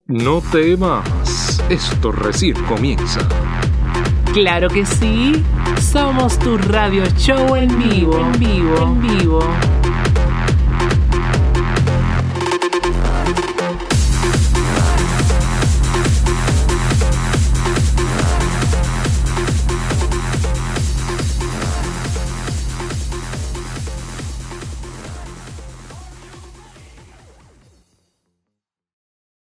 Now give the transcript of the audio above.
No temas, esto recién comienza. Claro que sí, somos tu radio show en vivo.